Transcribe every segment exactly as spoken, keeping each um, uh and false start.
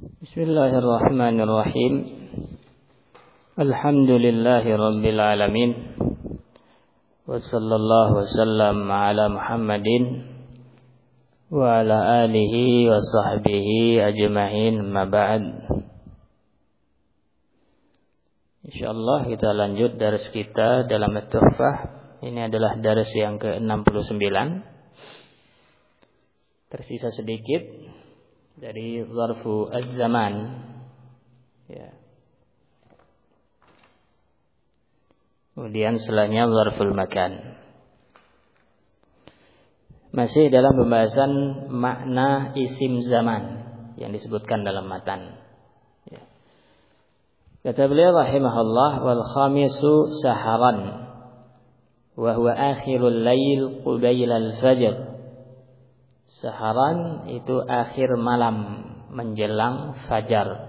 Bismillahirrahmanirrahim. Alhamdulillahi rabbil alamin. Wa sallallahu wasallam ala Muhammadin wa ala alihi wa sahbihi ajma'in, ma ba'd. Insyaallah kita lanjut daras kita dalam At-Tuhfah. Ini adalah daras yang ke enam puluh sembilan. Tersisa sedikit dari zarfu az-zaman, ya. Kemudian setelahnya zarful makan. Masih dalam pembahasan makna isim zaman yang disebutkan dalam matan, ya. Kata beliau rahimahullah, wal khamisu saharan wa huwa akhirul lail qubayla al-fajr. Saharan itu akhir malam menjelang fajar.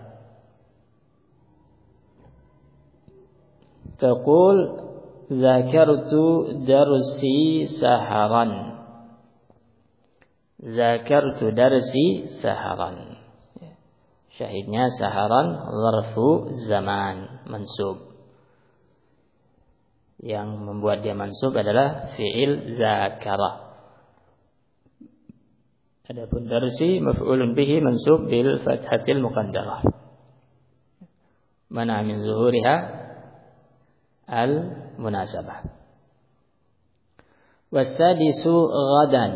Taqul zakartu darsi saharan. Zakartu darsi saharan. Syahidnya saharan zarfu zaman mansub. Yang membuat dia mansub adalah fi'il zakara. Adapun darsi maf'ulun bihi mansub bil fathatil muqaddarah. Mana min zuhuriha al munasabah. Wasadisu ghadan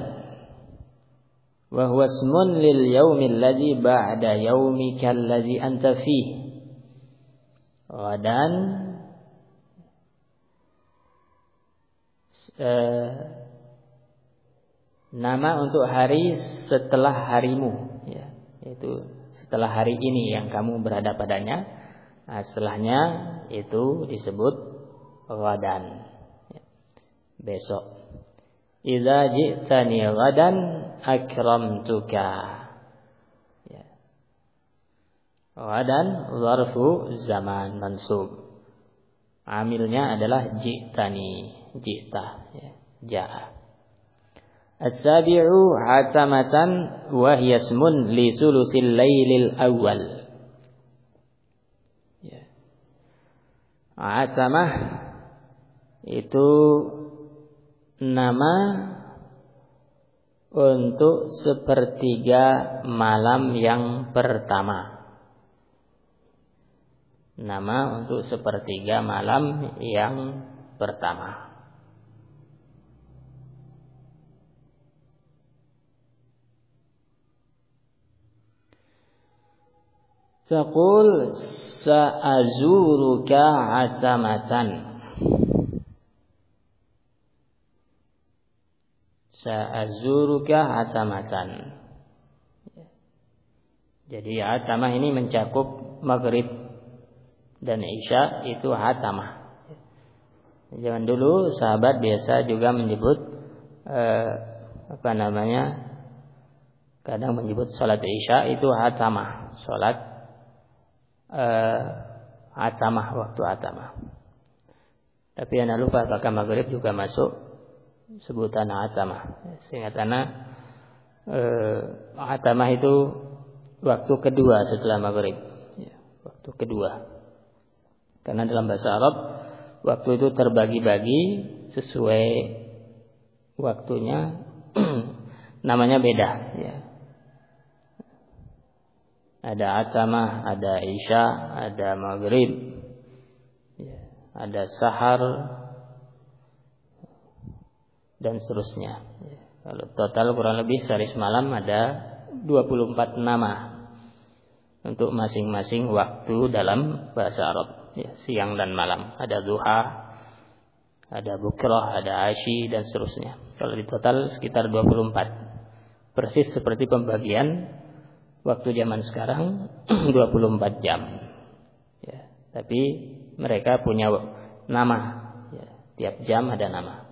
wa huwa ismun lil yaumi alladhi ba'da yaumika alladhi anta fihi. Ghadan uh, nama untuk hari setelah harimu, ya, yaitu setelah hari ini yang kamu berada padanya. Nah, setelahnya itu disebut ghadan, ya, besok. Idza ji'tani ghadan akramtuka. Ya. Ghadan zarfu zaman mansub. Amilnya adalah ji'tani, ji'ta, ya, ja'a. As-sabi'u hatamatan wa hiya ismun li sulusil lailil awal. Ya. Hatamah itu nama untuk sepertiga malam yang pertama. Nama untuk sepertiga malam yang pertama. Taqul sa'azuruka atamatan. Sa'azuruka atamatan. Jadi atamah ini mencakup maghrib dan isya, itu atamah. Zaman dulu sahabat biasa juga menyebut eh, apa namanya? Kadang menyebut salat isya itu atamah, salat Uh, atamah, waktu atamah. Tapi anda lupa apakah maghrib juga masuk sebutan atamah. Sehingga karena uh, atamah itu waktu kedua setelah maghrib, ya, waktu kedua. Karena dalam bahasa Arab waktu itu terbagi-bagi sesuai waktunya, namanya beda, ya. Ada atamah, ada isya, ada maghrib, ya, ada sahar, dan seterusnya. Ya, kalau total kurang lebih sehari semalam ada dua puluh empat nama untuk masing-masing waktu dalam bahasa Arab, ya, siang dan malam. Ada duha, ada bukrah, ada asyi, dan seterusnya. Kalau di total sekitar dua puluh empat. Persis seperti pembagian waktu zaman sekarang dua puluh empat jam, ya, tapi mereka punya nama, ya, tiap jam ada nama.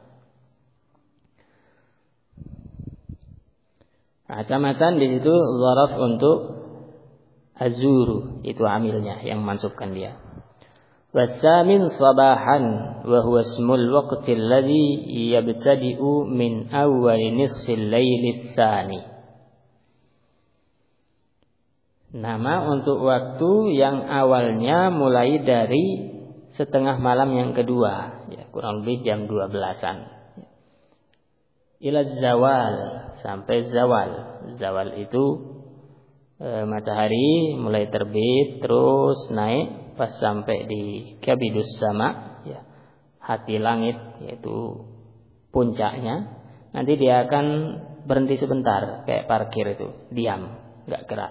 Atamatan di situ zaraf untuk azuru, itu amilnya yang mansubkan dia. Wasamin sabahan wa huwa ismul waqti alladhi yabtadi'u min awwal nisfil laili tsani. Nama untuk waktu yang awalnya mulai dari setengah malam yang kedua, ya, kurang lebih jam dua belasan. Ila zawal, sampai zawal. Zawal itu e, matahari mulai terbit terus naik pas sampai di kabidus sama, ya, hati langit, yaitu puncaknya. Nanti dia akan berhenti sebentar, kayak parkir itu, diam, nggak gerak.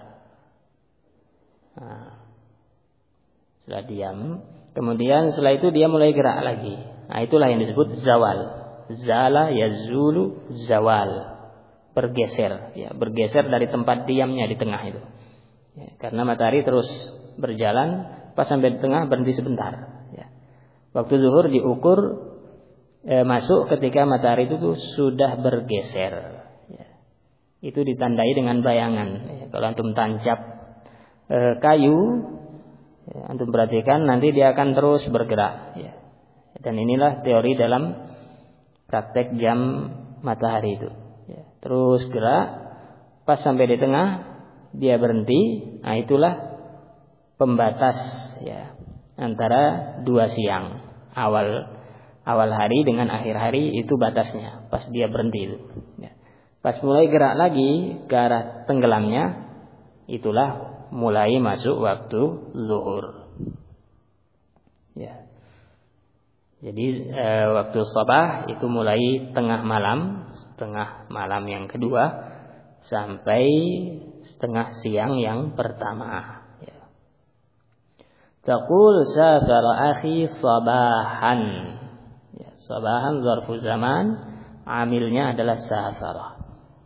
Nah, setelah diam, kemudian setelah itu dia mulai gerak lagi. Nah, itulah yang disebut zawal. Zala yazulu zawal, bergeser, ya, bergeser dari tempat diamnya di tengah itu. Ya, karena matahari terus berjalan, pas sampai di tengah berhenti sebentar. Ya. Waktu zuhur diukur eh, masuk ketika matahari itu tuh sudah bergeser. Ya. Itu ditandai dengan bayangan. Ya, kalau antum tancap E, kayu, ya, antum perhatikan nanti dia akan terus bergerak, ya. Dan inilah teori dalam praktek jam matahari itu, ya. Terus gerak, pas sampai di tengah dia berhenti. Nah, itulah pembatas, ya, antara dua siang, awal awal hari dengan akhir hari, itu batasnya pas dia berhenti itu, ya. Pas mulai gerak lagi ke arah tenggelamnya, itulah mulai masuk waktu zuhur. Ya. Jadi e, waktu sabah itu mulai tengah malam, setengah malam yang kedua sampai setengah siang yang pertama. Ya. Taqul safara akhi sabahan. Ya, sabahan zarfu zaman, amilnya adalah safara.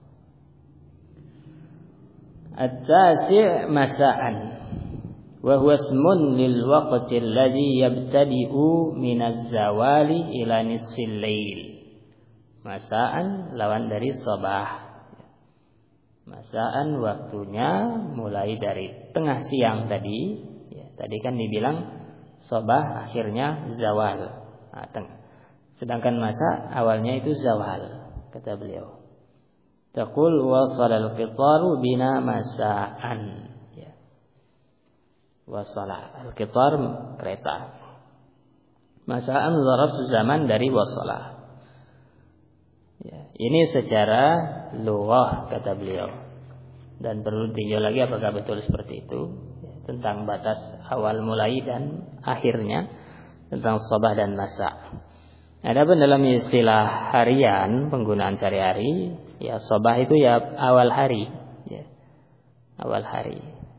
At-tasi' masa'an wa huwa ismun lil waqti alladhi yabtadi'u min az-zawali ila nisfil lail. Masa'an lawan dari sabah. Masa'an waktunya mulai dari tengah siang tadi, ya, tadi kan dibilang sabah akhirnya zawal. Nah, sedangkan masa awalnya itu zawal, kata beliau. Taqul wasala al-qitaru bina masa'an, ya. Wasala al-qitar kereta. Masa'an zaraf zaman dari wasala. Ya, ini secara lughah kata beliau. Dan perlu ditinjau lagi apakah betul seperti itu, ya, tentang batas awal mulai dan akhirnya, tentang sabah dan masa. Adapun dalam istilah harian, penggunaan sehari-hari, ya sabah itu ya awal hari, ya. Awal hari.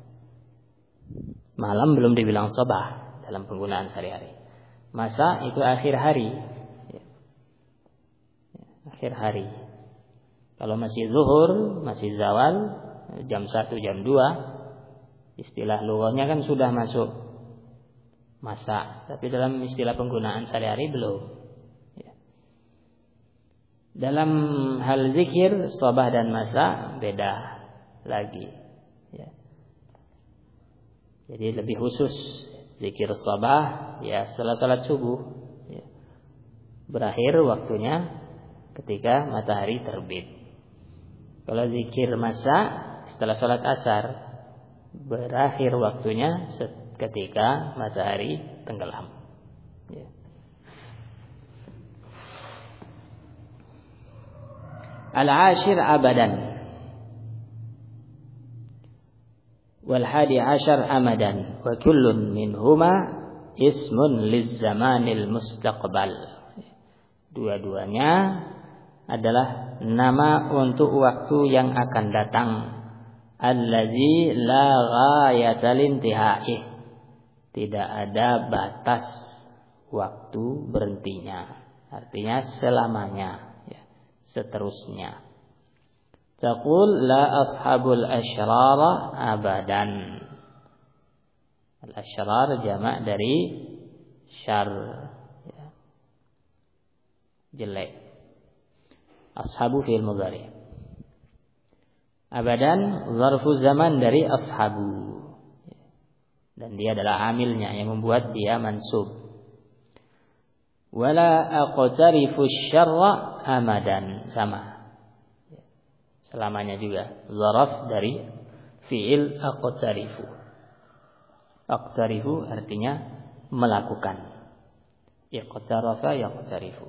Malam belum dibilang sabah dalam penggunaan sehari-hari. Masa itu akhir hari, ya. Ya, akhir hari. Kalau masih zuhur, masih zawal, jam satu, jam dua, istilah lughahnya kan sudah masuk masa, tapi dalam istilah penggunaan sehari-hari belum. Dalam hal zikir, sabah dan masa beda lagi, ya. Jadi lebih khusus zikir sabah, ya setelah salat subuh, ya. Berakhir waktunya ketika matahari terbit. Kalau zikir masa setelah salat asar, berakhir waktunya ketika matahari tenggelam, ya. Al-ashir abadan wal hadi ashar amadan wa kullun minhuma ismun liz-zamanil mustaqbal. Dua-duanya adalah nama untuk waktu yang akan datang, allazi la ghayata lintihai, tidak ada batas waktu berhentinya, artinya selamanya, seterusnya. Taqul la ashabul asyrara abadan. Al-asyrar jamak dari syar, ya. Jelek. Ashabu fi'il mudhari. Abadan zarfu zaman dari ashabu. Dan dia adalah amilnya yang membuat dia mansub. Wala aqtarifu syarra amadan, sama. Selamanya juga. Zaraf dari fi'il aqtarifu. Aqtarifu artinya melakukan. Iqtarafa yaqtarifu.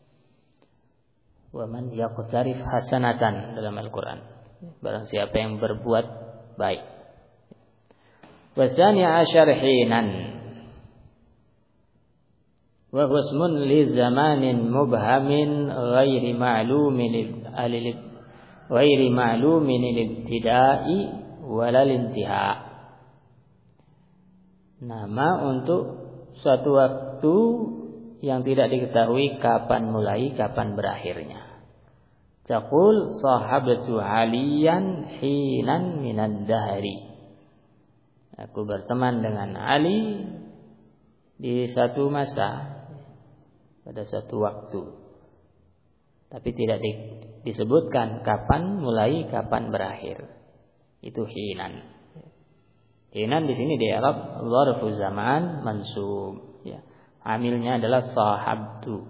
Wa man yaqtarif hasanatan dalam Al-Qur'an. Barang siapa yang berbuat baik. Wasani asyar hinan. Wa husmun li zamanin mubhamin ghairi ma'lumin alil ghairi ma'lumin al-ibtida'i walal intiha. Nama untuk suatu waktu yang tidak diketahui kapan mulai, kapan berakhirnya. Taqul sahabatu aliyan hinan minad dahri. Aku berteman dengan Ali di satu masa, pada satu waktu. Tapi tidak di, disebutkan kapan mulai, kapan berakhir. Itu hinan. Hinan di sini di Arab dzarfu zaman mansub, ya. Amilnya adalah sahabtu.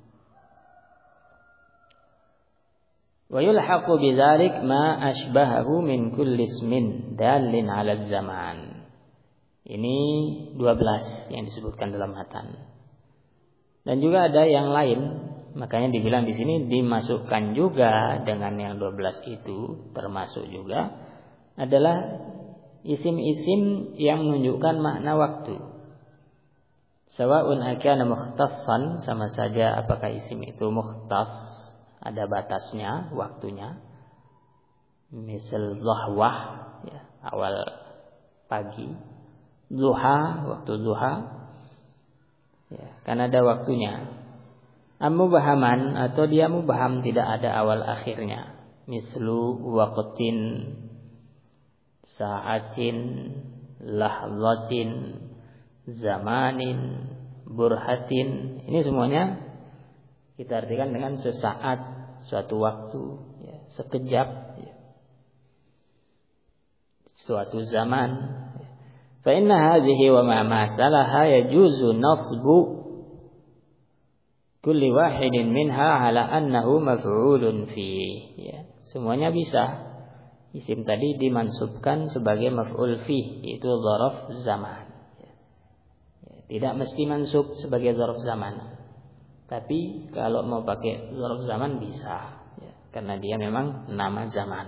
Wa yulhaqu bidzalik ma ashbahahu min kulli ismin dalin 'ala zaman. Ini dua belas yang disebutkan dalam matan. Dan juga ada yang lain, makanya dibilang di sini dimasukkan juga dengan yang dua belas itu, termasuk juga adalah isim-isim yang menunjukkan makna waktu. Sawa'un akana mukhtassan, sama saja apakah isim itu mukhtas, ada batasnya, waktunya. Misal dhahwah, ya, awal pagi. Duha, waktu duha. Ya, kan ada waktunya. Am-mubahaman, atau dia mubaham, tidak ada awal akhirnya. Mislu waqtin, sa'atin, lahzatin, zamanin, burhatin. Ini semuanya kita artikan dengan sesaat, suatu waktu, ya, sekejap, ya. Suatu zaman. Fa inna hadhihi wa ma masalaha yajuzu nasbu kulli wahidin minha ala annahu maf'ulun fi. Ya, semuanya bisa. Isim tadi dimansubkan sebagai maf'ul fi, itu dzaraf zaman. Tidak mesti mansub sebagai dzaraf zaman. Tapi kalau mau pakai dzaraf zaman bisa, ya, karena dia memang nama zaman.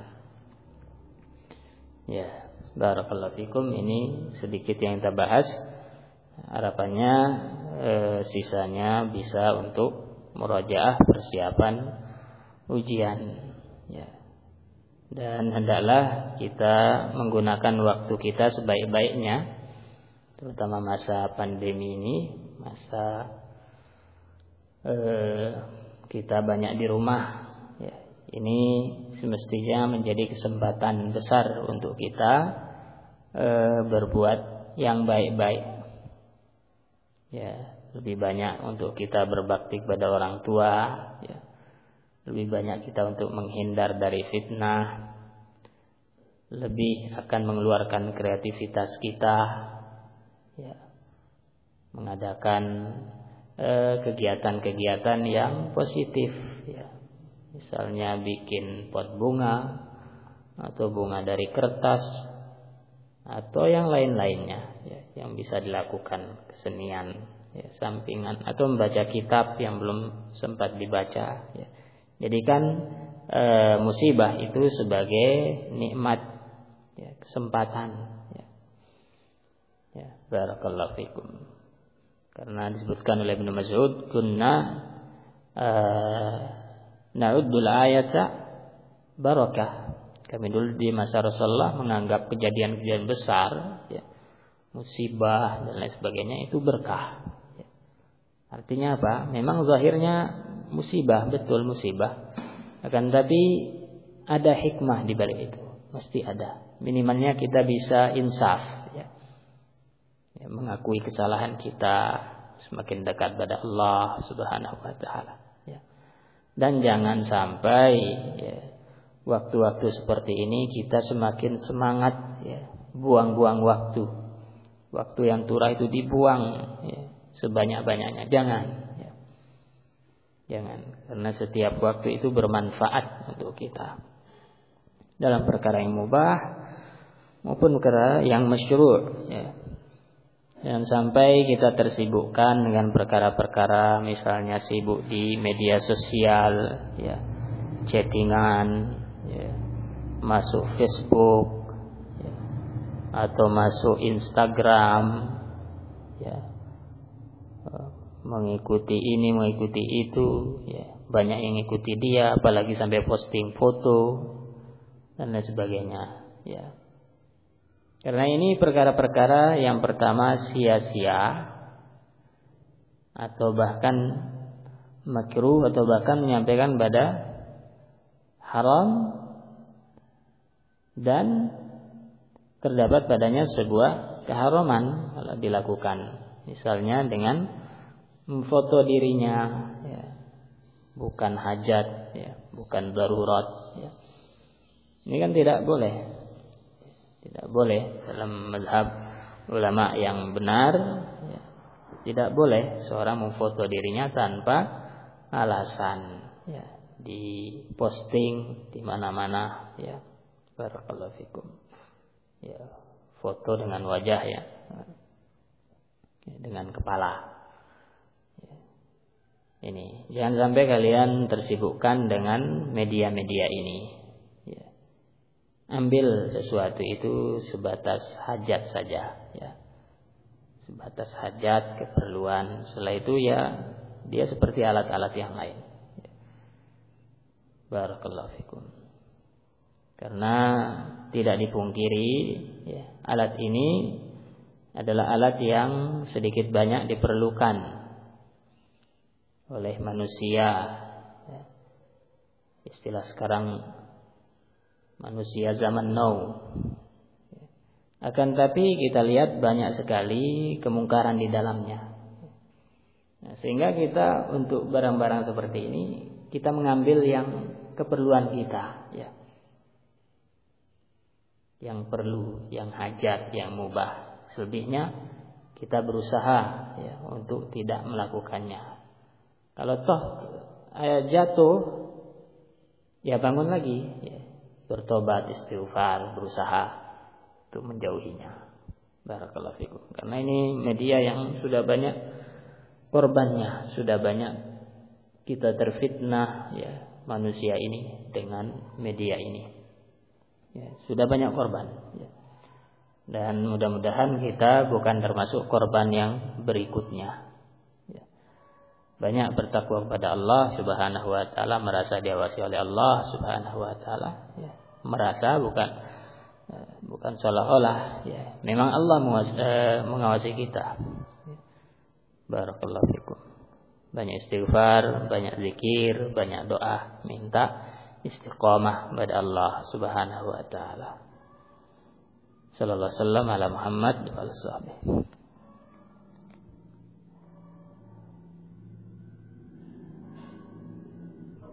Ya, barakallahu fikum, ini sedikit yang kita bahas. Harapannya eh, sisanya bisa untuk murajaah persiapan ujian. Ya. Dan hendaklah kita menggunakan waktu kita sebaik-baiknya, terutama masa pandemi ini, masa eh, kita banyak di rumah, ya. Ini semestinya menjadi kesempatan besar untuk kita eh, berbuat yang baik-baik, ya. Lebih banyak untuk kita berbakti kepada orang tua, ya. Lebih banyak kita untuk menghindar dari fitnah, lebih akan mengeluarkan kreativitas kita, ya, mengadakan eh, kegiatan-kegiatan yang positif, ya. Misalnya bikin pot bunga atau bunga dari kertas atau yang lain-lainnya, ya, yang bisa dilakukan, kesenian, ya, sampingan, atau membaca kitab yang belum sempat dibaca, ya. Jadikan eh, musibah itu sebagai nikmat, ya, kesempatan. Ya, barakallahu fikum. Karena disebutkan oleh Ibnu Mas'ud, kunna uh, na'uddul ayata barakah. Kami dulu di masa Rasulullah menganggap kejadian-kejadian besar, ya, musibah dan lain sebagainya itu berkah. Ya. Artinya apa? Memang zahirnya musibah, betul musibah. Akan tapi ada hikmah di balik itu. Mesti ada. Minimalnya kita bisa insaf, ya. Ya, mengakui kesalahan kita, semakin dekat pada Allah Subhanahu wa taala, ya. Dan jangan sampai, ya, waktu-waktu seperti ini kita semakin semangat, ya, buang-buang waktu. Waktu yang turah itu dibuang, ya, sebanyak-banyaknya. Jangan, ya. Jangan, karena setiap waktu itu bermanfaat untuk kita. Dalam perkara yang mubah maupun perkara yang masyru', ya. Jangan sampai kita tersibukkan dengan perkara-perkara misalnya sibuk di media sosial, ya, chattingan, ya, masuk Facebook, ya, atau masuk Instagram, ya, mengikuti ini, mengikuti itu, ya, banyak yang ikuti dia, apalagi sampai posting foto dan lain sebagainya, ya. Karena ini perkara-perkara yang pertama sia-sia atau bahkan makruh atau bahkan menyampaikan pada haram dan terdapat padanya sebuah keharaman kalau dilakukan. Misalnya dengan memfoto dirinya, ya, bukan hajat, ya, bukan darurat, ya. Ini kan tidak boleh. Tidak boleh dalam mazhab ulama yang benar, ya, tidak boleh seorang memfoto dirinya tanpa alasan, ya, diposting di mana-mana, ya. Barakallahu fikum. Ya, foto dengan wajah, ya, ya dengan kepala. Ya. Ini jangan sampai kalian tersibukkan dengan media-media ini. Ambil sesuatu itu sebatas hajat saja, ya, sebatas hajat, keperluan. Setelah itu ya dia seperti alat-alat yang lain. Barakallahu fikum. Karena tidak dipungkiri, ya, alat ini adalah alat yang sedikit banyak diperlukan oleh manusia, ya. Istilah sekarang manusia zaman now. Akan tapi kita lihat banyak sekali kemungkaran di dalamnya. Nah, sehingga kita untuk barang-barang seperti ini kita mengambil yang keperluan kita, ya, yang perlu, yang hajat, yang mubah. Selebihnya kita berusaha, ya, untuk tidak melakukannya. Kalau toh jatuh, ya bangun lagi, ya. Bertobat, istighfar, berusaha untuk menjauhinya. Barakallahu fikum. Karena ini media yang sudah banyak korbannya, sudah banyak kita terfitnah, ya, manusia ini dengan media ini. Ya, sudah banyak korban. Ya. Dan mudah-mudahan kita bukan termasuk korban yang berikutnya. Ya. Banyak bertakwa kepada Allah Subhanahu wa taala, merasa diawasi oleh Allah Subhanahu wa taala, ya. Merasa bukan bukan seolah-olah, ya, memang Allah mengawasi, eh, mengawasi kita. Barakallahu fikum. Banyak istighfar, banyak zikir, banyak doa, minta istiqamah kepada Allah Subhanahu wa taala. Sallallahu alaihi wasallam ala Muhammad wa alihi.